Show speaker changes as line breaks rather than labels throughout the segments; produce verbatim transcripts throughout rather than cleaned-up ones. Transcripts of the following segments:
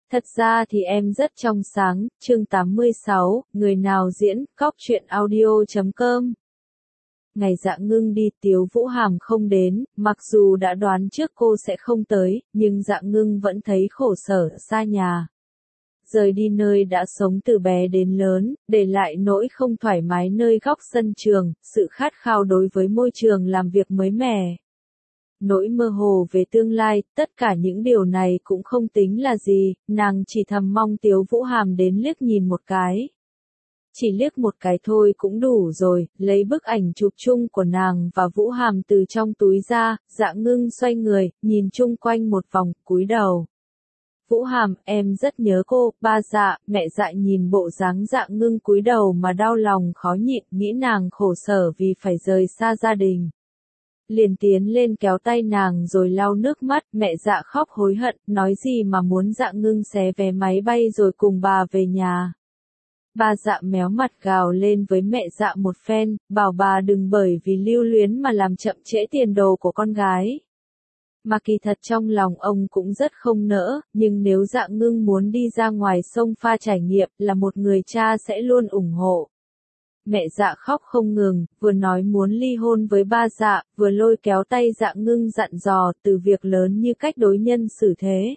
Thật ra thì em rất trong sáng, chương tám mươi sáu, người nào diễn, cóc truyện audio chấm com. Ngày Dạ Ngưng đi, Tiếu Vũ Hàm không đến, mặc dù đã đoán trước cô sẽ không tới, nhưng Dạ Ngưng vẫn thấy khổ sở, xa nhà. Rời đi nơi đã sống từ bé đến lớn, để lại nỗi không thoải mái nơi góc sân trường, sự khát khao đối với môi trường làm việc mới mẻ. Nỗi mơ hồ về tương lai, tất cả những điều này cũng không tính là gì, nàng chỉ thầm mong Tiếu Vũ Hàm đến liếc nhìn một cái. Chỉ liếc một cái thôi cũng đủ rồi, lấy bức ảnh chụp chung của nàng và Vũ Hàm từ trong túi ra, Dạ Ngưng xoay người, nhìn chung quanh một vòng, cúi đầu. Vũ Hàm, em rất nhớ cô, ba Dạ, mẹ Dạ nhìn bộ dáng Dạ Ngưng cúi đầu mà đau lòng khó nhịn, nghĩ nàng khổ sở vì phải rời xa gia đình. Liền tiến lên kéo tay nàng rồi lau nước mắt, mẹ Dạ khóc hối hận, nói gì mà muốn Dạ Ngưng xé vé máy bay rồi cùng bà về nhà. Ba Dạ méo mặt gào lên với mẹ Dạ một phen, bảo bà đừng bởi vì lưu luyến mà làm chậm trễ tiền đồ của con gái. Mà kỳ thật trong lòng ông cũng rất không nỡ, nhưng nếu Dạ Ngưng muốn đi ra ngoài sông pha trải nghiệm là một người cha sẽ luôn ủng hộ. Mẹ Dạ khóc không ngừng, vừa nói muốn ly hôn với ba Dạ, vừa lôi kéo tay Dạ Ngưng dặn dò từ việc lớn như cách đối nhân xử thế.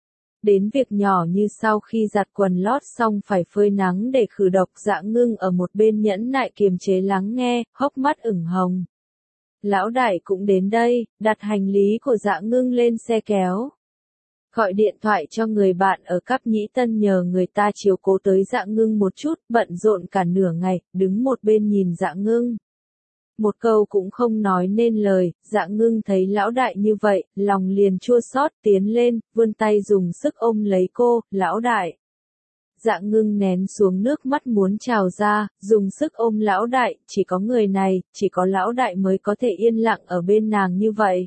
Đến việc nhỏ như sau khi giặt quần lót xong phải phơi nắng để khử độc, Dạ Ngưng ở một bên nhẫn nại kiềm chế lắng nghe, hốc mắt ửng hồng. Lão đại cũng đến đây, đặt hành lý của Dạ Ngưng lên xe kéo. Gọi điện thoại cho người bạn ở Cáp Nhĩ Tân nhờ người ta chiếu cố tới Dạ Ngưng một chút, bận rộn cả nửa ngày, đứng một bên nhìn Dạ Ngưng. Một câu cũng không nói nên lời, Dạ Ngưng thấy lão đại như vậy, lòng liền chua xót tiến lên, vươn tay dùng sức ôm lấy cô, lão đại. Dạ Ngưng nén xuống nước mắt muốn trào ra, dùng sức ôm lão đại, chỉ có người này, chỉ có lão đại mới có thể yên lặng ở bên nàng như vậy.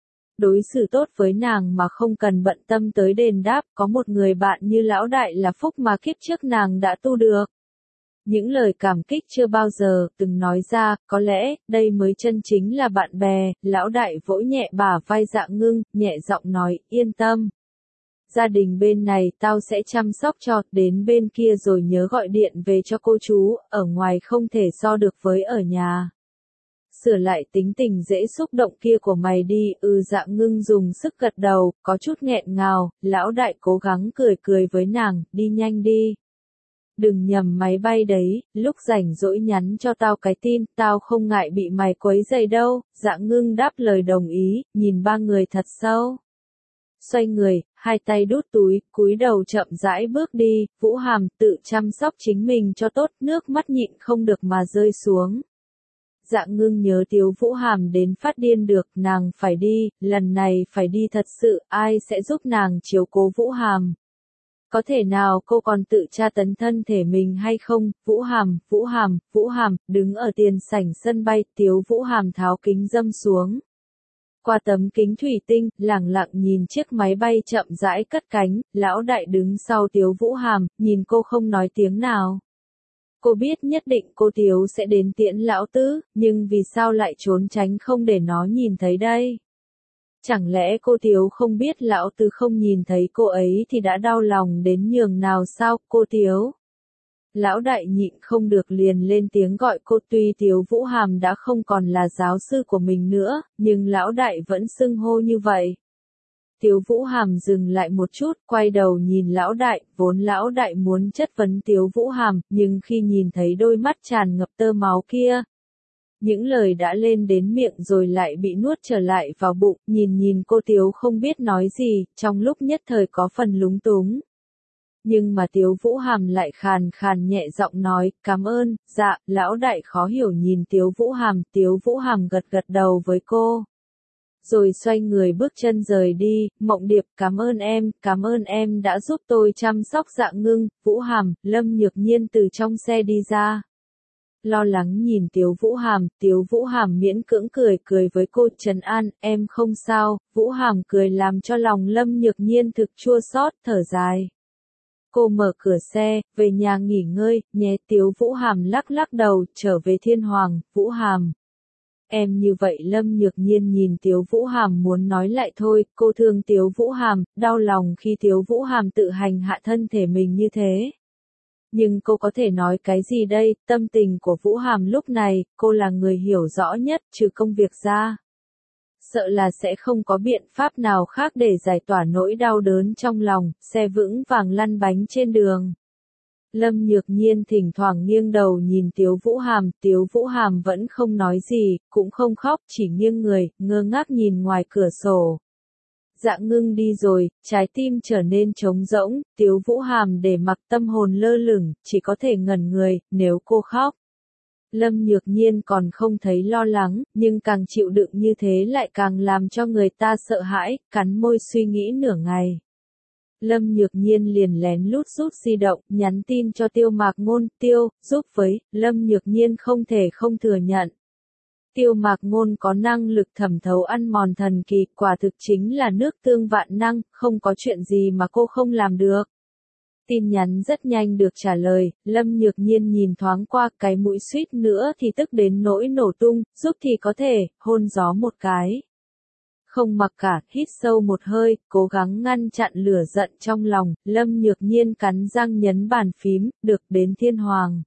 Đối xử tốt với nàng mà không cần bận tâm tới đền đáp, có một người bạn như lão đại là phúc mà kiếp trước nàng đã tu được. Những lời cảm kích chưa bao giờ từng nói ra, có lẽ, đây mới chân chính là bạn bè, lão đại vỗ nhẹ bả vai Dạ Ngưng, nhẹ giọng nói, yên tâm. Gia đình bên này tao sẽ chăm sóc cho, đến bên kia rồi nhớ gọi điện về cho cô chú, ở ngoài không thể so được với ở nhà. Sửa lại tính tình dễ xúc động kia của mày đi, ừ Dạ Ngưng dùng sức gật đầu, có chút nghẹn ngào, lão đại cố gắng cười cười với nàng, đi nhanh đi. Đừng nhầm máy bay đấy, lúc rảnh rỗi nhắn cho tao cái tin, tao không ngại bị mày quấy rầy đâu, Dạ Ngưng đáp lời đồng ý, nhìn ba người thật sâu. Xoay người, hai tay đút túi, cúi đầu chậm rãi bước đi, Vũ Hàm tự chăm sóc chính mình cho tốt, nước mắt nhịn không được mà rơi xuống. Dạ Ngưng nhớ Tiếu Vũ Hàm đến phát điên được, nàng phải đi, lần này phải đi thật sự, ai sẽ giúp nàng chiếu cố Vũ Hàm? Có thể nào cô còn tự tra tấn thân thể mình hay không? Vũ Hàm, Vũ Hàm, Vũ Hàm, đứng ở tiền sảnh sân bay, Tiếu Vũ Hàm tháo kính râm xuống. Qua tấm kính thủy tinh, lẳng lặng nhìn chiếc máy bay chậm rãi cất cánh, lão đại đứng sau Tiếu Vũ Hàm, nhìn cô không nói tiếng nào. Cô biết nhất định cô Tiếu sẽ đến tiễn lão tứ, nhưng vì sao lại trốn tránh không để nó nhìn thấy đây? Chẳng lẽ cô Tiếu không biết lão tứ không nhìn thấy cô ấy thì đã đau lòng đến nhường nào sao, cô Tiếu? Lão đại nhịn không được liền lên tiếng gọi cô, tuy Tiếu Vũ Hàm đã không còn là giáo sư của mình nữa, nhưng lão đại vẫn xưng hô như vậy. Tiếu Vũ Hàm dừng lại một chút, quay đầu nhìn lão đại, vốn lão đại muốn chất vấn Tiếu Vũ Hàm, nhưng khi nhìn thấy đôi mắt tràn ngập tơ máu kia, những lời đã lên đến miệng rồi lại bị nuốt trở lại vào bụng, nhìn nhìn cô Tiếu không biết nói gì, trong lúc nhất thời có phần lúng túng. Nhưng mà Tiếu Vũ Hàm lại khàn khàn nhẹ giọng nói, cảm ơn, dạ, lão đại khó hiểu nhìn Tiếu Vũ Hàm, Tiếu Vũ Hàm gật gật đầu với cô. Rồi xoay người bước chân rời đi, Mộng Điệp, cảm ơn em, cảm ơn em đã giúp tôi chăm sóc Dạ Ngưng, Vũ Hàm, Lâm Nhược Nhiên từ trong xe đi ra. Lo lắng nhìn Tiếu Vũ Hàm, Tiếu Vũ Hàm miễn cưỡng cười cười với cô, trấn an, em không sao, Vũ Hàm cười làm cho lòng Lâm Nhược Nhiên thực chua xót, thở dài. Cô mở cửa xe, về nhà nghỉ ngơi, nhé, Tiếu Vũ Hàm lắc lắc đầu, trở về Thiên Hoàng, Vũ Hàm. Em như vậy Lâm Nhược Nhiên nhìn Tiếu Vũ Hàm muốn nói lại thôi, cô thương Tiếu Vũ Hàm, đau lòng khi Tiếu Vũ Hàm tự hành hạ thân thể mình như thế. Nhưng cô có thể nói cái gì đây, tâm tình của Vũ Hàm lúc này, cô là người hiểu rõ nhất, trừ công việc ra. Sợ là sẽ không có biện pháp nào khác để giải tỏa nỗi đau đớn trong lòng, xe vững vàng lăn bánh trên đường. Lâm Nhược Nhiên thỉnh thoảng nghiêng đầu nhìn Tiếu Vũ Hàm, Tiếu Vũ Hàm vẫn không nói gì, cũng không khóc, chỉ nghiêng người, ngơ ngác nhìn ngoài cửa sổ. Dạ Ngưng đi rồi, trái tim trở nên trống rỗng, Tiếu Vũ Hàm để mặc tâm hồn lơ lửng, chỉ có thể ngẩn người, nếu cô khóc. Lâm Nhược Nhiên còn không thấy lo lắng, nhưng càng chịu đựng như thế lại càng làm cho người ta sợ hãi, cắn môi suy nghĩ nửa ngày. Lâm Nhược Nhiên liền lén lút rút di động, nhắn tin cho Tiêu Mạc Ngôn, Tiêu, giúp với, Lâm Nhược Nhiên không thể không thừa nhận. Tiêu Mạc Ngôn có năng lực thẩm thấu ăn mòn thần kỳ, quả thực chính là nước tương vạn năng, không có chuyện gì mà cô không làm được. Tin nhắn rất nhanh được trả lời, Lâm Nhược Nhiên nhìn thoáng qua cái mũi suýt nữa thì tức đến nỗi nổ tung, giúp thì có thể, hôn gió một cái. Không mặc cả, hít sâu một hơi, cố gắng ngăn chặn lửa giận trong lòng, Lâm Nhược Nhiên cắn răng nhấn bàn phím, được đến Thiên Hoàng.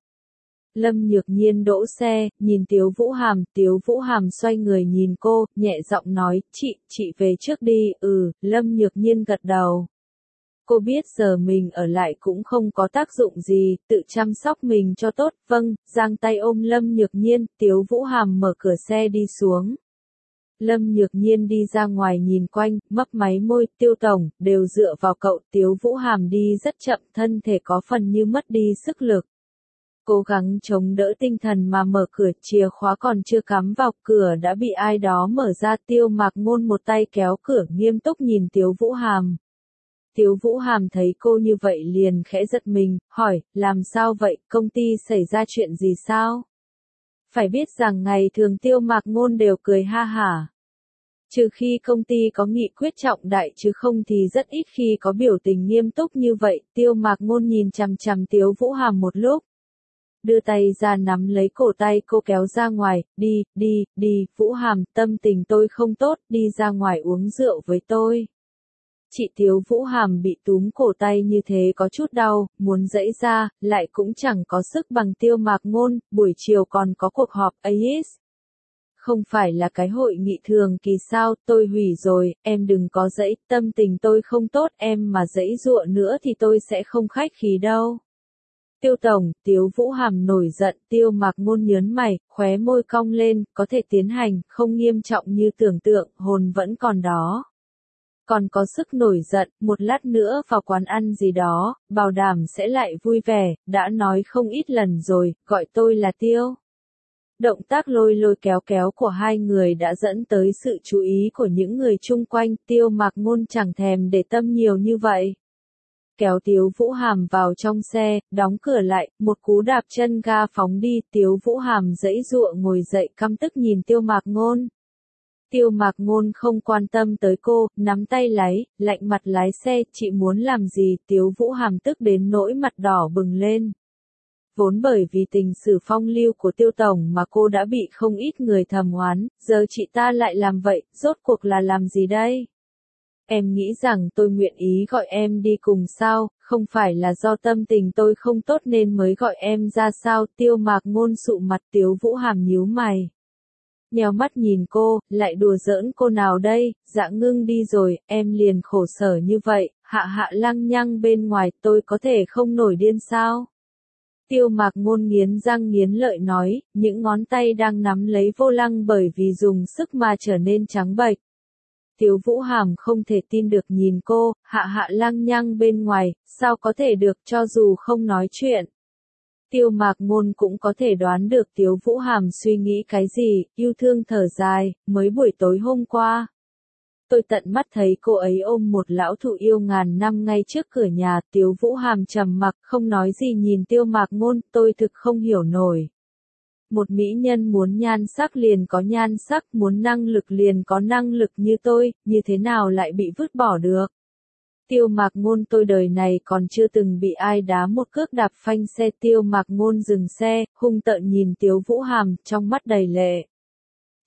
Lâm Nhược Nhiên đỗ xe, nhìn Tiếu Vũ Hàm, Tiếu Vũ Hàm xoay người nhìn cô, nhẹ giọng nói, chị, chị về trước đi, ừ, Lâm Nhược Nhiên gật đầu. Cô biết giờ mình ở lại cũng không có tác dụng gì, tự chăm sóc mình cho tốt, vâng, giang tay ôm Lâm Nhược Nhiên, Tiếu Vũ Hàm mở cửa xe đi xuống. Lâm Nhược Nhiên đi ra ngoài nhìn quanh, mấp máy môi, Tiêu tổng, đều dựa vào cậu, Tiếu Vũ Hàm đi rất chậm, thân thể có phần như mất đi sức lực. Cố gắng chống đỡ tinh thần mà mở cửa, chìa khóa còn chưa cắm vào, cửa đã bị ai đó mở ra, Tiêu Mạc Ngôn một tay kéo cửa, nghiêm túc nhìn Tiếu Vũ Hàm. Tiếu Vũ Hàm thấy cô như vậy liền khẽ giật mình, hỏi, làm sao vậy, công ty xảy ra chuyện gì sao? Phải biết rằng ngày thường Tiêu Mạc Ngôn đều cười ha hả. Trừ khi công ty có nghị quyết trọng đại chứ không thì rất ít khi có biểu tình nghiêm túc như vậy, Tiêu Mạc Ngôn nhìn chằm chằm Tiếu Vũ Hàm một lúc. Đưa tay ra nắm lấy cổ tay cô kéo ra ngoài, đi, đi, đi, Vũ Hàm, tâm tình tôi không tốt, đi ra ngoài uống rượu với tôi. Chị Tiếu Vũ Hàm bị túm cổ tay như thế có chút đau, muốn giãy ra, lại cũng chẳng có sức bằng Tiêu Mạc Ngôn, buổi chiều còn có cuộc họp a i ét. Không phải là cái hội nghị thường kỳ sao, tôi hủy rồi, em đừng có giãy, tâm tình tôi không tốt, em mà giãy giụa nữa thì tôi sẽ không khách khí đâu. Tiêu tổng, Tiếu Vũ Hàm nổi giận, Tiêu Mạc Ngôn nhớn mày, khóe môi cong lên, có thể tiến hành, không nghiêm trọng như tưởng tượng, hồn vẫn còn đó. Còn có sức nổi giận, một lát nữa vào quán ăn gì đó, bảo đảm sẽ lại vui vẻ, đã nói không ít lần rồi, gọi tôi là Tiêu. Động tác lôi lôi kéo kéo của hai người đã dẫn tới sự chú ý của những người chung quanh, Tiêu Mạc Ngôn chẳng thèm để tâm nhiều như vậy. Kéo Tiếu Vũ Hàm vào trong xe, đóng cửa lại, một cú đạp chân ga phóng đi, Tiếu Vũ Hàm giãy giụa ngồi dậy căm tức nhìn Tiêu Mạc Ngôn. Tiêu Mạc Ngôn không quan tâm tới cô, nắm tay lái, lạnh mặt lái xe, chị muốn làm gì, Tiếu Vũ Hàm tức đến nỗi mặt đỏ bừng lên. Vốn bởi vì tình sử phong lưu của Tiêu tổng mà cô đã bị không ít người thầm oán, giờ chị ta lại làm vậy, rốt cuộc là làm gì đây? Em nghĩ rằng tôi nguyện ý gọi em đi cùng sao, không phải là do tâm tình tôi không tốt nên mới gọi em ra sao, Tiêu Mạc Ngôn sụ mặt, Tiếu Vũ Hàm nhíu mày. Nhèo mắt nhìn cô, lại đùa giỡn cô nào đây, Dạ Ngưng đi rồi, em liền khổ sở như vậy, hạ hạ lăng nhăng bên ngoài, tôi có thể không nổi điên sao? Tiêu Mạc Ngôn nghiến răng nghiến lợi nói, những ngón tay đang nắm lấy vô lăng bởi vì dùng sức mà trở nên trắng bệch. Tiếu Vũ Hàm không thể tin được nhìn cô, hạ hạ lăng nhăng bên ngoài, sao có thể được cho dù không nói chuyện. Tiêu Mạc Ngôn cũng có thể đoán được Tiếu Vũ Hàm suy nghĩ cái gì, yêu thương thở dài, mới buổi tối hôm qua. Tôi tận mắt thấy cô ấy ôm một lão thụ yêu ngàn năm ngay trước cửa nhà, Tiếu Vũ Hàm trầm mặc, không nói gì nhìn Tiêu Mạc Ngôn, tôi thực không hiểu nổi. Một mỹ nhân muốn nhan sắc liền có nhan sắc, muốn năng lực liền có năng lực như tôi, như thế nào lại bị vứt bỏ được. Tiêu Mạc Ngôn, tôi đời này còn chưa từng bị ai đá một cước đạp phanh xe. Tiêu Mạc Ngôn dừng xe, hung tợn nhìn Tiếu Vũ Hàm, trong mắt đầy lệ.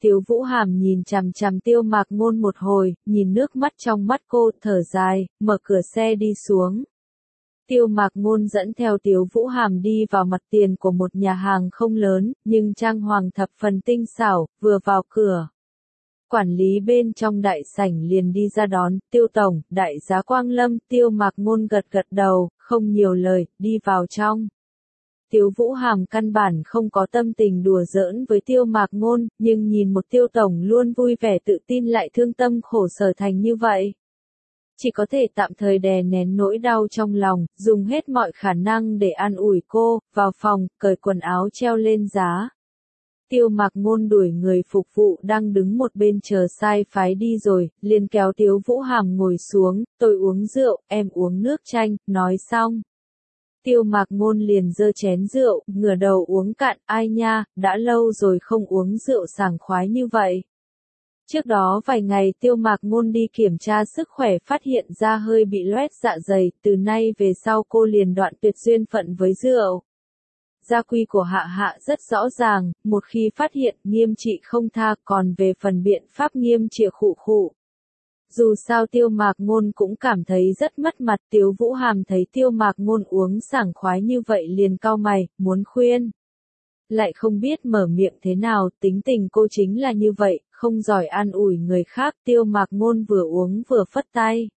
Tiếu Vũ Hàm nhìn chằm chằm Tiêu Mạc Ngôn một hồi, nhìn nước mắt trong mắt cô, thở dài, mở cửa xe đi xuống. Tiêu Mạc Ngôn dẫn theo Tiếu Vũ Hàm đi vào mặt tiền của một nhà hàng không lớn, nhưng trang hoàng thập phần tinh xảo, vừa vào cửa. Quản lý bên trong đại sảnh liền đi ra đón, Tiêu Tổng, đại giá Quang Lâm, Tiêu Mạc Ngôn gật gật đầu, không nhiều lời, đi vào trong. Tiếu Vũ Hàm căn bản không có tâm tình đùa giỡn với Tiêu Mạc Ngôn, nhưng nhìn một Tiêu Tổng luôn vui vẻ tự tin lại thương tâm khổ sở thành như vậy. Chỉ có thể tạm thời đè nén nỗi đau trong lòng, dùng hết mọi khả năng để an ủi cô, vào phòng, cởi quần áo treo lên giá. Tiêu Mạc Ngôn đuổi người phục vụ đang đứng một bên chờ sai phái đi rồi, liền kéo Tiếu Vũ Hàm ngồi xuống, tôi uống rượu, em uống nước chanh, nói xong. Tiêu Mạc Ngôn liền giơ chén rượu, ngửa đầu uống cạn, ai nha, đã lâu rồi không uống rượu sảng khoái như vậy. Trước đó vài ngày Tiêu Mạc Ngôn đi kiểm tra sức khỏe phát hiện ra hơi bị loét dạ dày, từ nay về sau cô liền đoạn tuyệt duyên phận với rượu. Gia quy của Hạ Hạ rất rõ ràng, một khi phát hiện nghiêm trị không tha, còn về phần biện pháp nghiêm trị khụ khụ. Dù sao Tiêu Mạc Ngôn cũng cảm thấy rất mất mặt, Tiếu Vũ Hàm thấy Tiêu Mạc Ngôn uống sảng khoái như vậy liền cau mày, muốn khuyên. Lại không biết mở miệng thế nào, tính tình cô chính là như vậy, không giỏi an ủi người khác, Tiêu Mạc Ngôn vừa uống vừa phất tay.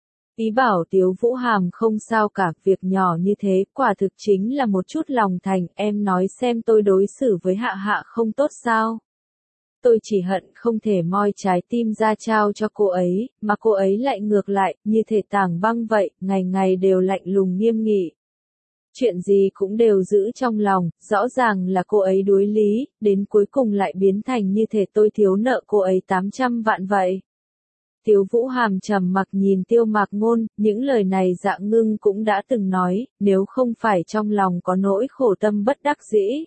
Ý bảo Tiếu Vũ Hàm không sao cả, việc nhỏ như thế, quả thực chính là một chút lòng thành, em nói xem tôi đối xử với Hạ Hạ không tốt sao. Tôi chỉ hận không thể moi trái tim ra trao cho cô ấy, mà cô ấy lại ngược lại, như thể tảng băng vậy, ngày ngày đều lạnh lùng nghiêm nghị. Chuyện gì cũng đều giữ trong lòng, rõ ràng là cô ấy đối lý, đến cuối cùng lại biến thành như thể tôi thiếu nợ cô ấy tám trăm vạn vậy. Tiếu Vũ Hàm trầm mặc nhìn Tiêu Mạc Ngôn, những lời này Dạ Ngưng cũng đã từng nói, nếu không phải trong lòng có nỗi khổ tâm bất đắc dĩ.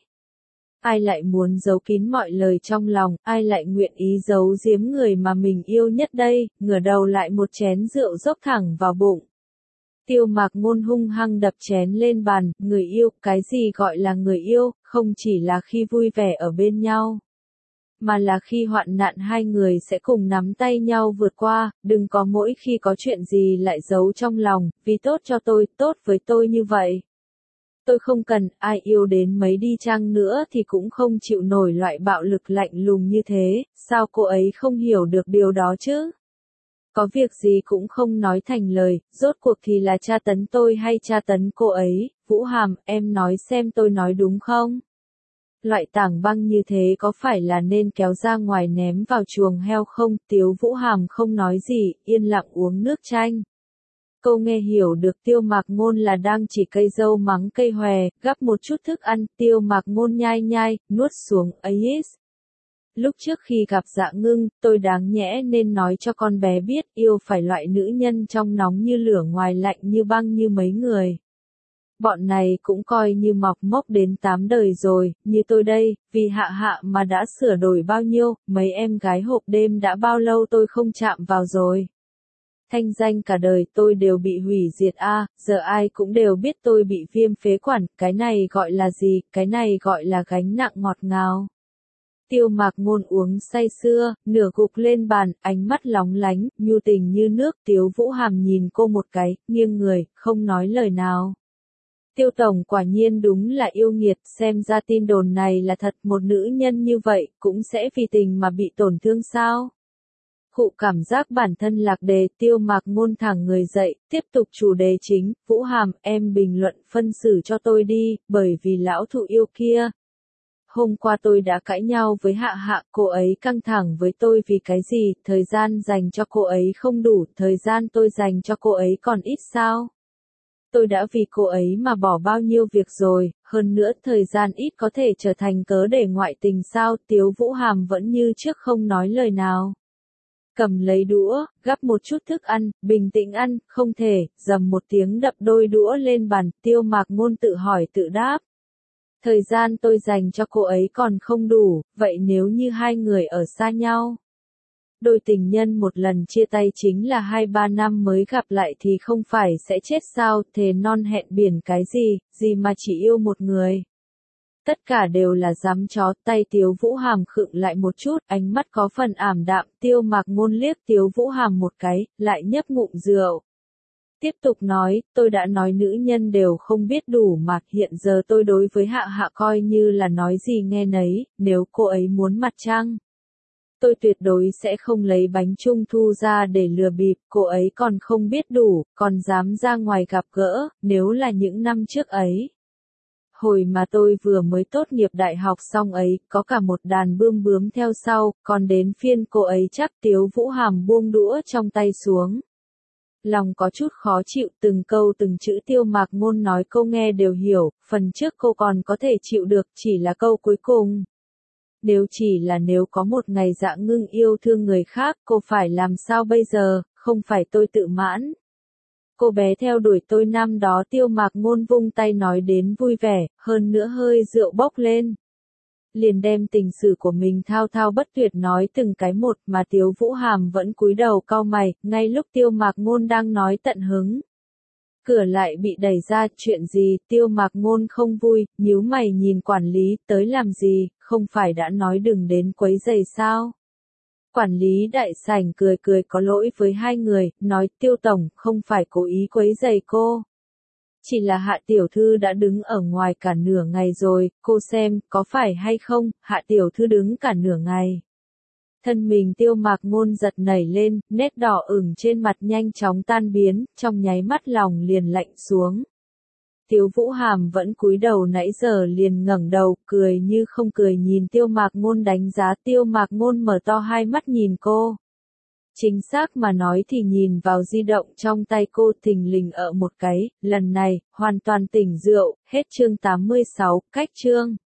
Ai lại muốn giấu kín mọi lời trong lòng, ai lại nguyện ý giấu giếm người mà mình yêu nhất đây, ngửa đầu lại một chén rượu dốc thẳng vào bụng. Tiêu Mạc Ngôn hung hăng đập chén lên bàn, người yêu, cái gì gọi là người yêu, không chỉ là khi vui vẻ ở bên nhau. Mà là khi hoạn nạn hai người sẽ cùng nắm tay nhau vượt qua, đừng có mỗi khi có chuyện gì lại giấu trong lòng, vì tốt cho tôi, tốt với tôi như vậy. Tôi không cần, ai yêu đến mấy đi chăng nữa thì cũng không chịu nổi loại bạo lực lạnh lùng như thế, sao cô ấy không hiểu được điều đó chứ? Có việc gì cũng không nói thành lời, rốt cuộc thì là tra tấn tôi hay tra tấn cô ấy, Vũ Hàm, em nói xem tôi nói đúng không? Loại tảng băng như thế có phải là nên kéo ra ngoài ném vào chuồng heo không? Tiếu Vũ Hàm không nói gì, yên lặng uống nước chanh. Cô nghe hiểu được Tiêu Mạc Ngôn là đang chỉ cây dâu mắng cây hòe, gắp một chút thức ăn, Tiêu Mạc Ngôn nhai nhai, nuốt xuống, ấy. Lúc trước khi gặp Dạ Ngưng, tôi đáng nhẽ nên nói cho con bé biết yêu phải loại nữ nhân trong nóng như lửa ngoài lạnh như băng như mấy người. Bọn này cũng coi như mọc mốc đến tám đời rồi, như tôi đây, vì Hạ Hạ mà đã sửa đổi bao nhiêu, mấy em gái hộp đêm đã bao lâu tôi không chạm vào rồi. Thanh danh cả đời tôi đều bị hủy diệt a, à, giờ ai cũng đều biết tôi bị viêm phế quản, cái này gọi là gì, cái này gọi là gánh nặng ngọt ngào. Tiêu Mạc Ngôn uống say sưa, nửa gục lên bàn, ánh mắt lóng lánh, nhu tình như nước, Tiếu Vũ Hàm nhìn cô một cái, nghiêng người, không nói lời nào. Tiêu Tổng quả nhiên đúng là yêu nghiệt, xem ra tin đồn này là thật, một nữ nhân như vậy, cũng sẽ vì tình mà bị tổn thương sao? Khụ cảm giác bản thân lạc đề, Tiêu Mạc Ngôn thẳng người dậy, tiếp tục chủ đề chính, Vũ Hàm, em bình luận phân xử cho tôi đi, bởi vì lão thụ yêu kia. Hôm qua tôi đã cãi nhau với Hạ Hạ, cô ấy căng thẳng với tôi vì cái gì, thời gian dành cho cô ấy không đủ, thời gian tôi dành cho cô ấy còn ít sao? Tôi đã vì cô ấy mà bỏ bao nhiêu việc rồi, hơn nữa thời gian ít có thể trở thành cớ để ngoại tình sao? Tiếu Vũ Hàm vẫn như trước không nói lời nào. Cầm lấy đũa, gắp một chút thức ăn, bình tĩnh ăn, không thể, dầm một tiếng đập đôi đũa lên bàn, Tiêu Mạc Ngôn tự hỏi tự đáp. Thời gian tôi dành cho cô ấy còn không đủ, vậy nếu như hai người ở xa nhau? Đôi tình nhân một lần chia tay chính là hai ba năm mới gặp lại thì không phải sẽ chết sao, thề non hẹn biển cái gì, gì mà chỉ yêu một người. Tất cả đều là dám chó, tay Tiếu Vũ Hàm khựng lại một chút, ánh mắt có phần ảm đạm, Tiêu Mạc Ngôn liếc Tiếu Vũ Hàm một cái, lại nhấp ngụm rượu. Tiếp tục nói, tôi đã nói nữ nhân đều không biết đủ mà, hiện giờ tôi đối với Hạ Hạ coi như là nói gì nghe nấy, nếu cô ấy muốn mặt trăng. Tôi tuyệt đối sẽ không lấy bánh trung thu ra để lừa bịp, cô ấy còn không biết đủ, còn dám ra ngoài gặp gỡ, nếu là những năm trước ấy. Hồi mà tôi vừa mới tốt nghiệp đại học xong ấy, có cả một đàn bươm bướm theo sau, còn đến phiên cô ấy chắc. Tiếu Vũ Hàm buông đũa trong tay xuống. Lòng có chút khó chịu, từng câu từng chữ Tiêu Mạc Ngôn nói cô nghe đều hiểu, phần trước cô còn có thể chịu được, chỉ là câu cuối cùng. Nếu chỉ là nếu có một ngày Dạ Ngưng yêu thương người khác, cô phải làm sao bây giờ, không phải tôi tự mãn. Cô bé theo đuổi tôi năm đó. Tiêu Mạc Ngôn vung tay nói đến vui vẻ, hơn nữa hơi rượu bốc lên. Liền đem tình sử của mình thao thao bất tuyệt nói từng cái một, mà Tiếu Vũ Hàm vẫn cúi đầu cau mày, ngay lúc Tiêu Mạc Ngôn đang nói tận hứng. Cửa lại bị đẩy ra, chuyện gì? Tiêu Mạc Ngôn không vui, nhíu mày nhìn quản lý, tới làm gì, không phải đã nói đừng đến quấy rầy sao? Quản lý đại sảnh cười cười có lỗi với hai người, nói Tiêu tổng, không phải cố ý quấy rầy cô. Chỉ là Hạ tiểu thư đã đứng ở ngoài cả nửa ngày rồi, cô xem, có phải hay không, Hạ tiểu thư đứng cả nửa ngày. Thân mình Tiêu Mạc Ngôn giật nảy lên, nét đỏ ửng trên mặt nhanh chóng tan biến, trong nháy mắt lòng liền lạnh xuống. Tiếu Vũ Hàm vẫn cúi đầu nãy giờ liền ngẩng đầu, cười như không cười nhìn Tiêu Mạc Ngôn đánh giá. Tiêu Mạc Ngôn mở to hai mắt nhìn cô. Chính xác mà nói thì nhìn vào di động trong tay cô, thình lình ở một cái, lần này, hoàn toàn tỉnh rượu. Hết chương tám mươi sáu, cách chương.